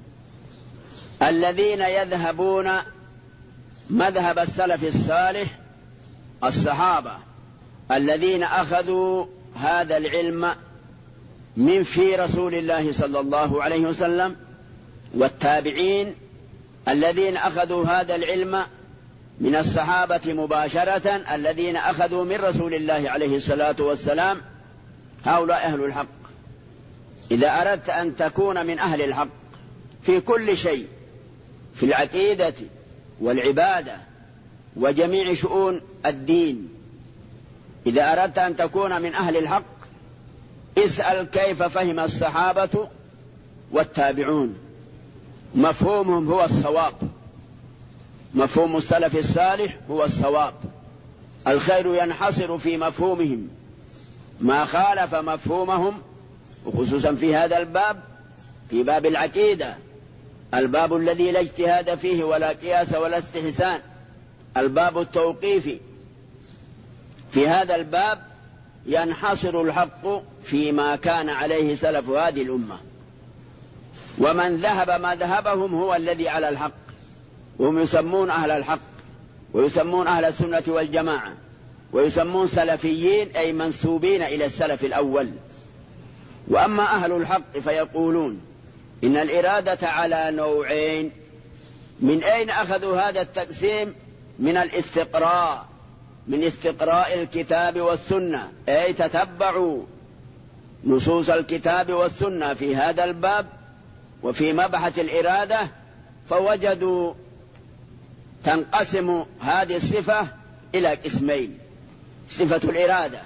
Speaker 4: الذين يذهبون مذهب السلف الصالح الصحابة الذين أخذوا هذا العلم من في رسول الله صلى الله عليه وسلم، والتابعين الذين أخذوا هذا العلم من الصحابة مباشرة الذين أخذوا من رسول الله عليه الصلاة والسلام. هؤلاء أهل الحق. إذا أردت أن تكون من أهل الحق في كل شيء، في العقيدة والعبادة وجميع شؤون الدين، إذا أردت أن تكون من أهل الحق اسأل كيف فهم الصحابة والتابعون. مفهومهم هو الصواب، مفهوم السلف الصالح هو الصواب. الخير ينحصر في مفهومهم، ما خالف مفهومهم، وخصوصا في هذا الباب، في باب العقيدة، الباب الذي لا اجتهاد فيه ولا قياس ولا استحسان، الباب التوقيفي. في هذا الباب ينحصر الحق فيما كان عليه سلف هذه الأمة، ومن ذهب مذهبهم هو الذي على الحق، وهم يسمون أهل الحق، ويسمون أهل السنة والجماعة، ويسمون سلفيين أي منسوبين إلى السلف الأول. وأما أهل الحق فيقولون إن الإرادة على نوعين. من أين أخذوا هذا التقسيم؟ من الاستقراء، من استقراء الكتاب والسنة، أي تتبعوا نصوص الكتاب والسنة في هذا الباب وفي مبحث الإرادة، فوجدوا تنقسم هذه الصفة إلى قسمين. صفة الإرادة: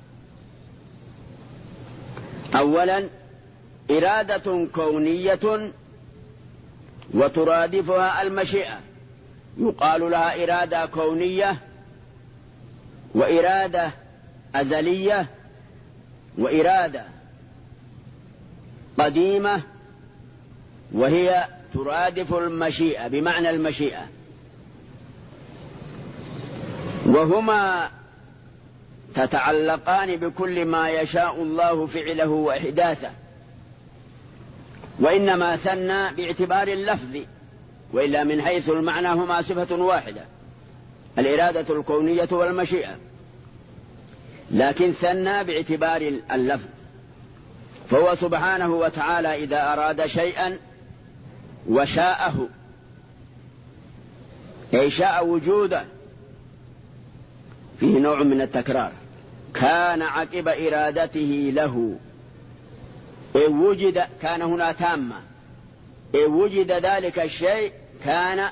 Speaker 4: أولا إرادة كونية وترادفها المشيئة، يقال لها إرادة كونية وإرادة أزلية وإرادة قديمة، وهي ترادف المشيئة بمعنى المشيئة، وهما تتعلقان بكل ما يشاء الله فعله وإحداثه، وإنما ثنى باعتبار اللفظ، وإلا من حيث المعنى هما صفة واحدة، الإرادة الكونية والمشيئة، لكن ثنى باعتبار اللفظ. فهو سبحانه وتعالى إذا أراد شيئا وشاءه، أي شاء وجوده، فيه نوع من التكرار، كان عقب إرادته له، أي وجد، كان هنا تامة، أي وجد ذلك الشيء، كان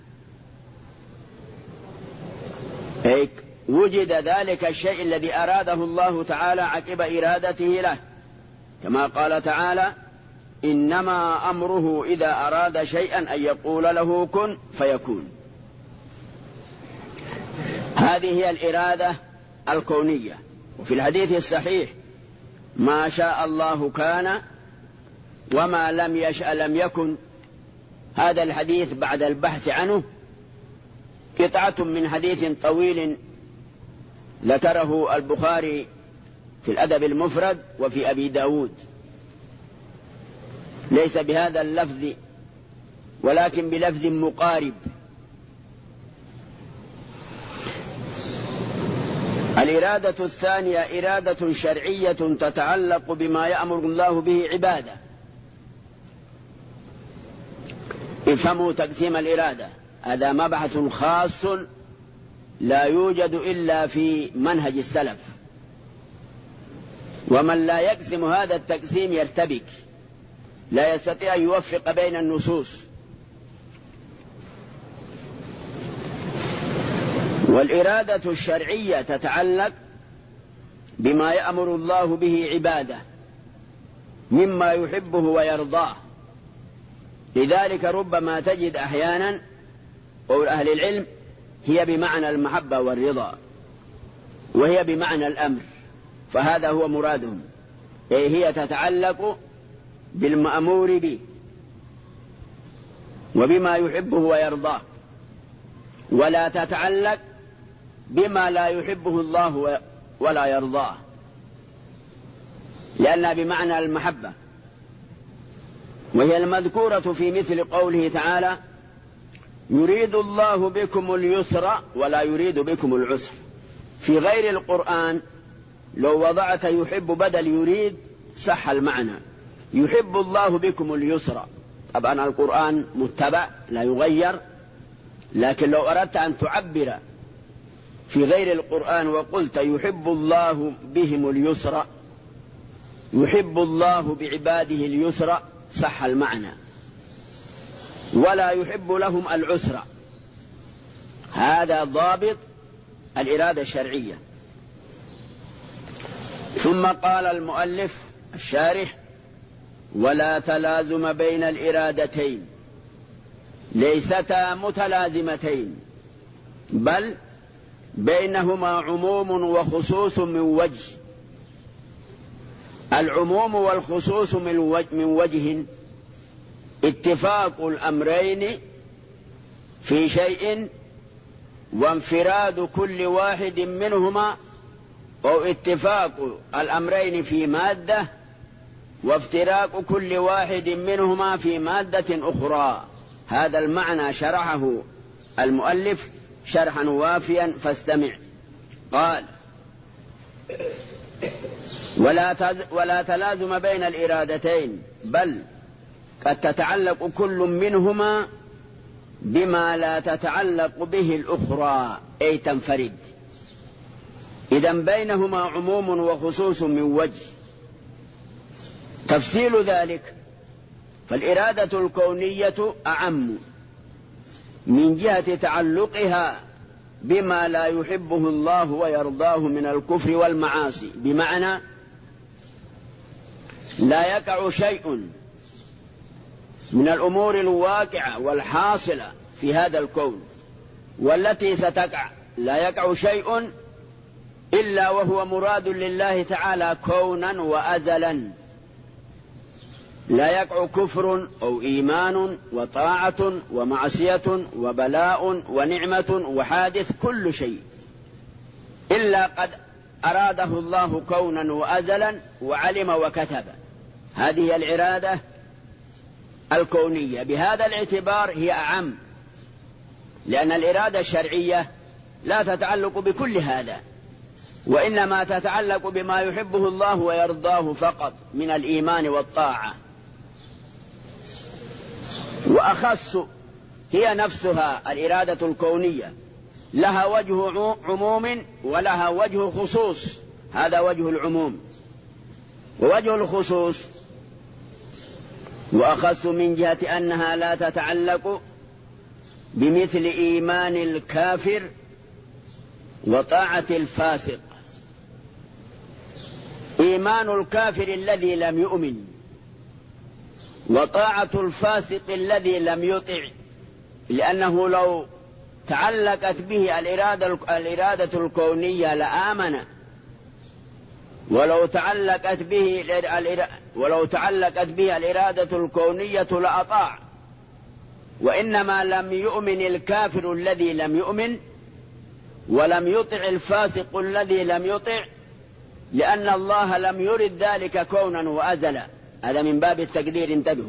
Speaker 4: أي وجد ذلك الشيء الذي أراده الله تعالى عقب إرادته له، كما قال تعالى: إنما أمره إذا أراد شيئا أن يقول له كن فيكون. هذه هي الإرادة الكونية. وفي الحديث الصحيح: ما شاء الله كان وما لم يشأ لم يكن. هذا الحديث بعد البحث عنه قطعة من حديث طويل ذكره البخاري في الأدب المفرد وفي أبي داود، ليس بهذا اللفظ ولكن بلفظ مقارب. الإرادة الثانية إرادة شرعية تتعلق بما يأمر الله به عباده. افهموا تقسيم الإرادة، هذا مبحث خاص لا يوجد إلا في منهج السلف، ومن لا يقسم هذا التقسيم يرتبك، لا يستطيع أن يوفق بين النصوص. والإرادة الشرعية تتعلق بما يأمر الله به عباده مما يحبه ويرضاه. لذلك ربما تجد أحيانا قول أهل العلم هي بمعنى المحبة والرضا، وهي بمعنى الأمر، فهذا هو مرادهم، أي هي تتعلق بالمأمور به وبما يحبه ويرضاه، ولا تتعلق بما لا يحبه الله ولا يرضاه، لأنها بمعنى المحبة، وهي المذكورة في مثل قوله تعالى: يريد الله بكم اليسر ولا يريد بكم العسر. في غير القرآن لو وضعت يحب بدل يريد صح المعنى، يحب الله بكم اليسر. طبعا القرآن متبع لا يغير، لكن لو أردت أن تعبر في غير القرآن وقلت يحب الله بهم اليسر، يحب الله بعباده اليسر، صح المعنى، ولا يحب لهم العسر. هذا ضابط الإرادة الشرعية. ثم قال المؤلف الشارح: ولا تلازم بين الإرادتين، ليستا متلازمتين، بل بينهما عموم وخصوص من وجه. العموم والخصوص من وجه اتفاق الأمرين في شيء وانفراد كل واحد منهما، أو اتفاق الأمرين في مادة وافتراق كل واحد منهما في مادة أخرى. هذا المعنى شرحه المؤلف شرحا وافيا، فاستمع. قال: ولا تلازم بين الإرادتين، بل قد تتعلق كل منهما بما لا تتعلق به الأخرى، أي تنفرد. إذن بينهما عموم وخصوص من وجه. تفصيل ذلك: فالإرادة الكونية أعم من جهة تعلقها بما لا يحبه الله ويرضاه من الكفر والمعاصي، بمعنى لا يقع شيء من الأمور الواقعة والحاصلة في هذا الكون والتي ستقع، لا يقع شيء إلا وهو مراد لله تعالى كونا وأزلا. لا يقع كفر أو إيمان وطاعة ومعصية وبلاء ونعمة وحادث، كل شيء إلا قد أراده الله كونا وأزلا وعلم وكتب. هذه هي الإرادة الكونية. بهذا الاعتبار هي أعم، لأن الإرادة الشرعية لا تتعلق بكل هذا، وإنما تتعلق بما يحبه الله ويرضاه فقط من الإيمان والطاعة. وأخص هي نفسها الإرادة الكونية، لها وجه عموم ولها وجه خصوص. هذا وجه العموم. ووجه الخصوص وأخص من جهة أنها لا تتعلق بمثل إيمان الكافر وطاعة الفاسق. إيمان الكافر الذي لم يؤمن وطاعة الفاسق الذي لم يطع، لأنه لو تعلقت به الإرادة الكونية لآمن، ولو تعلقت به الإرادة الكونية لأطاع. وإنما لم يؤمن الكافر الذي لم يؤمن ولم يطع الفاسق الذي لم يطع، لأن الله لم يرد ذلك كونا وأزلا. هذا من باب التقدير، انتبهوا.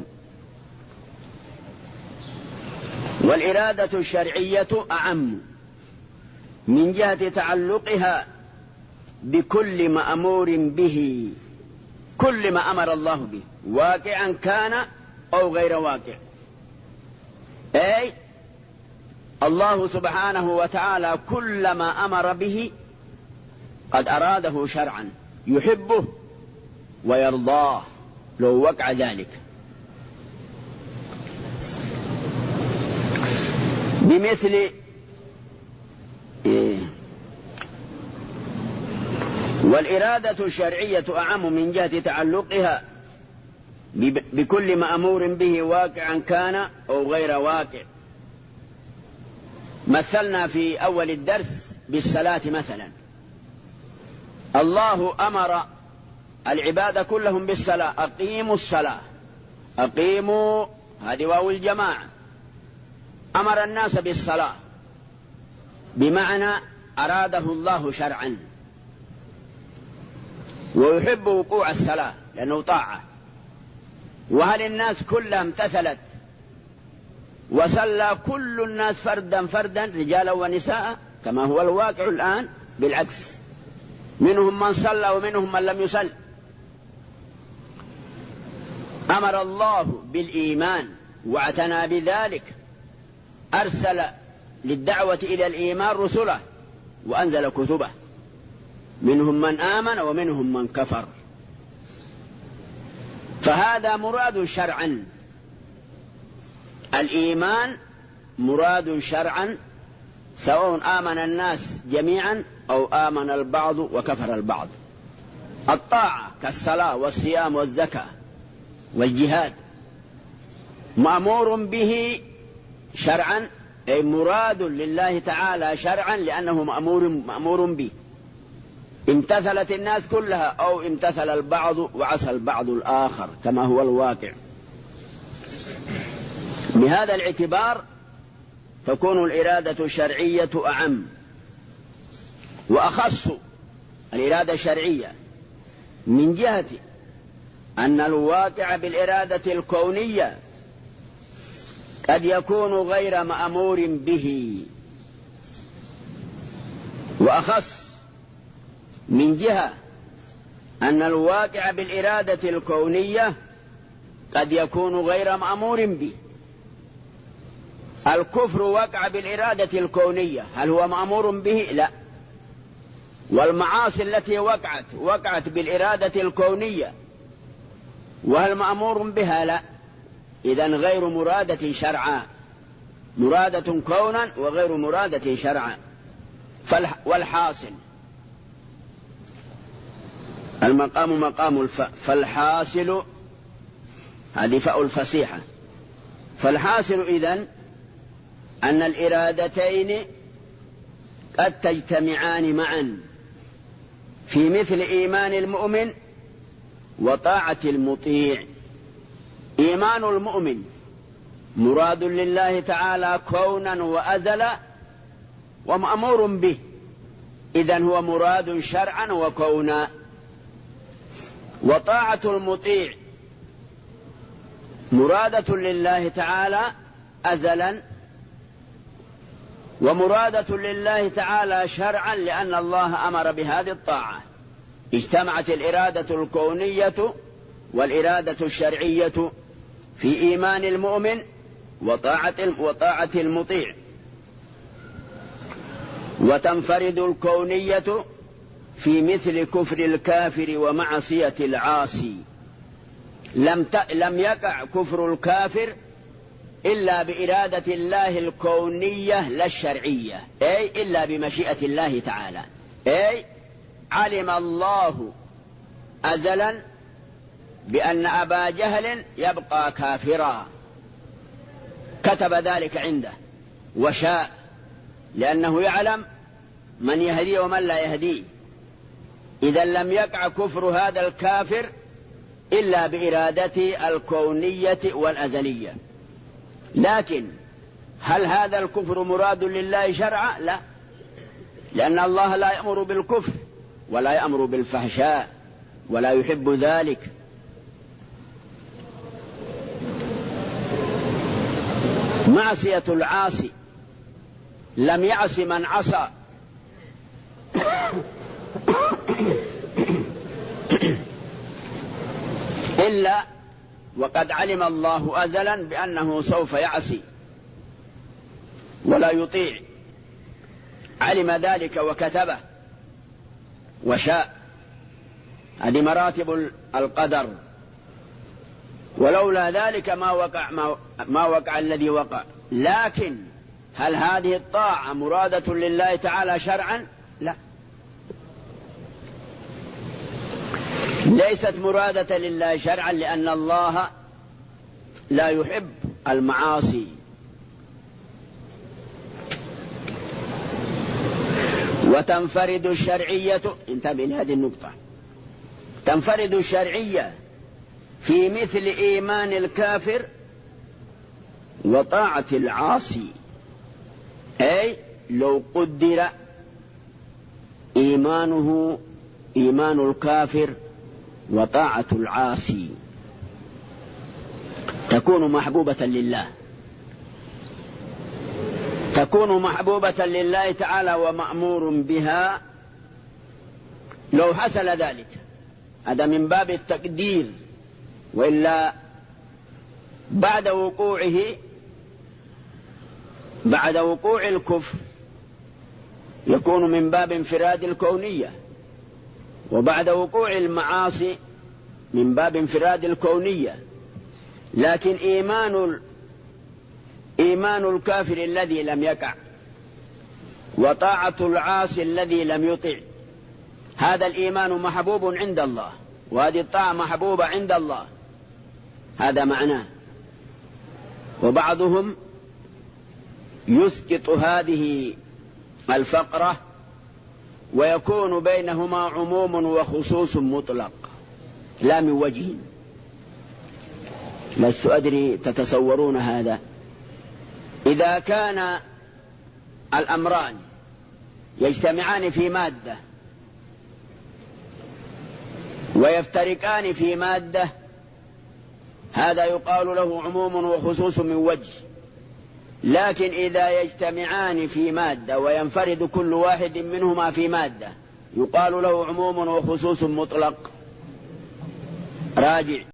Speaker 4: والإرادة الشرعية أعم من جهة تعلقها بكل مأمور به، كل ما أمر الله به، واقعا كان أو غير واقع. أي الله سبحانه وتعالى كل ما أمر به قد أراده شرعا، يحبه ويرضاه لو وقع ذلك. بمثل والإرادة الشرعية أعم من جهة تعلقها بكل مأمور به واقعا كان أو غير واقع. مثلنا في أول الدرس بالصلاة مثلا. الله أمر العباد كلهم بالصلاة، أقيموا الصلاة، أقيموا، هذه واو الجماعة. أمر الناس بالصلاة بمعنى أراده الله شرعا، ويحب وقوع الصلاة لأنه طاعة. وهل الناس كلها امتثلت وصلى كل الناس فردا فردا رجالا ونساء كما هو الواقع الآن؟ بالعكس، منهم من صلى ومنهم من لم يصل. أمر الله بالإيمان واعتنى بذلك، أرسل للدعوة إلى الإيمان رسله وأنزل كتبه، منهم من آمن ومنهم من كفر. فهذا مراد شرعا، الإيمان مراد شرعا، سواء آمن الناس جميعا أو آمن البعض وكفر البعض. الطاعة كالصلاة والصيام والزكاة والجهاد مأمور به شرعا، أي مراد لله تعالى شرعا لأنه مأمور به. امتثلت الناس كلها أو امتثل البعض وعصى البعض الآخر كما هو الواقع. بهذا الاعتبار تكون الإرادة الشرعية أعم وأخص. الإرادة الشرعية من جهة أن الواقع بالإرادة الكونية قد يكون غير مأمور به، وأخص من جهة أن الواقع بالإرادة الكونية قد يكون غير مأمور به. الكفر وقع بالإرادة الكونية، هل هو مأمور به؟ لا. والمعاصي التي وقعت بالإرادة الكونية، وهل مأمور بها؟ لا. إذن غير مرادة شرعا، مرادة كونا وغير مرادة شرعا. والحاصل، المقام مقام الفاء، فالحاصل، هذه فاء الفصيحة. فالحاصل إذن أن الإرادتين قد تجتمعان معا في مثل إيمان المؤمن وطاعة المطيع. إيمان المؤمن مراد لله تعالى كونا وأزلا ومأمور به، إذن هو مراد شرعا وكونا. وطاعة المطيع مرادة لله تعالى أزلا، ومرادة لله تعالى شرعا، لأن الله أمر بهذه الطاعة. اجتمعت الإرادة الكونية والإرادة الشرعية في إيمان المؤمن وطاعة المطيع. وتنفرد الكونية في مثل كفر الكافر ومعصية العاصي. لم يقع كفر الكافر إلا بإرادة الله الكونية لا الشرعية، أي إلا بمشيئة الله تعالى. أي علم الله أزلا بأن أبا جهل يبقى كافرا، كتب ذلك عنده وشاء، لأنه يعلم من يهدي ومن لا يهدي. إذا لم يقع كفر هذا الكافر إلا بإرادته الكونية والأزلية. لكن هل هذا الكفر مراد لله شرعا؟ لا، لأن الله لا يأمر بالكفر ولا يأمر بالفحشاء ولا يحب ذلك. معصية العاصي، لم يعص من عصى إلا وقد علم الله أزلا بأنه سوف يعصي ولا يطيع، علم ذلك وكتبه وشاء. هذه مراتب القدر، ولولا ذلك ما وقع الذي وقع. لكن هل هذه الطاعة مرادة لله تعالى شرعا؟ لا، ليست مرادة لله شرعا، لأن الله لا يحب المعاصي. وتنفرد الشرعية، انتبه لهذه النقطة، تنفرد الشرعية في مثل إيمان الكافر وطاعة العاصي. أي لو قدر إيمانه إيمان الكافر وطاعة العاصي تكون محبوبة لله، تكون محبوبة لله تعالى ومأمور بها لو حصل ذلك. هذا من باب التقدير، وإلا بعد وقوع الكفر يكون من باب انفراد الكونية، وبعد وقوع المعاصي من باب انفراد الكونية. لكن إيمان الكافر الذي لم يقع وطاعة العاصي الذي لم يطع، هذا الإيمان محبوب عند الله، وهذه الطاعة محبوبة عند الله، هذا معناه. وبعضهم يسقط هذه الفقرة ويكون بينهما عموم وخصوص مطلق لا من وجه. لست أدري تتصورون هذا. إذا كان الأمران يجتمعان في مادة ويفترقان في مادة، هذا يقال له عموم وخصوص من وجه. لكن إذا يجتمعان في مادة وينفرد كل واحد منهما في مادة، يقال له عموم وخصوص مطلق. راجع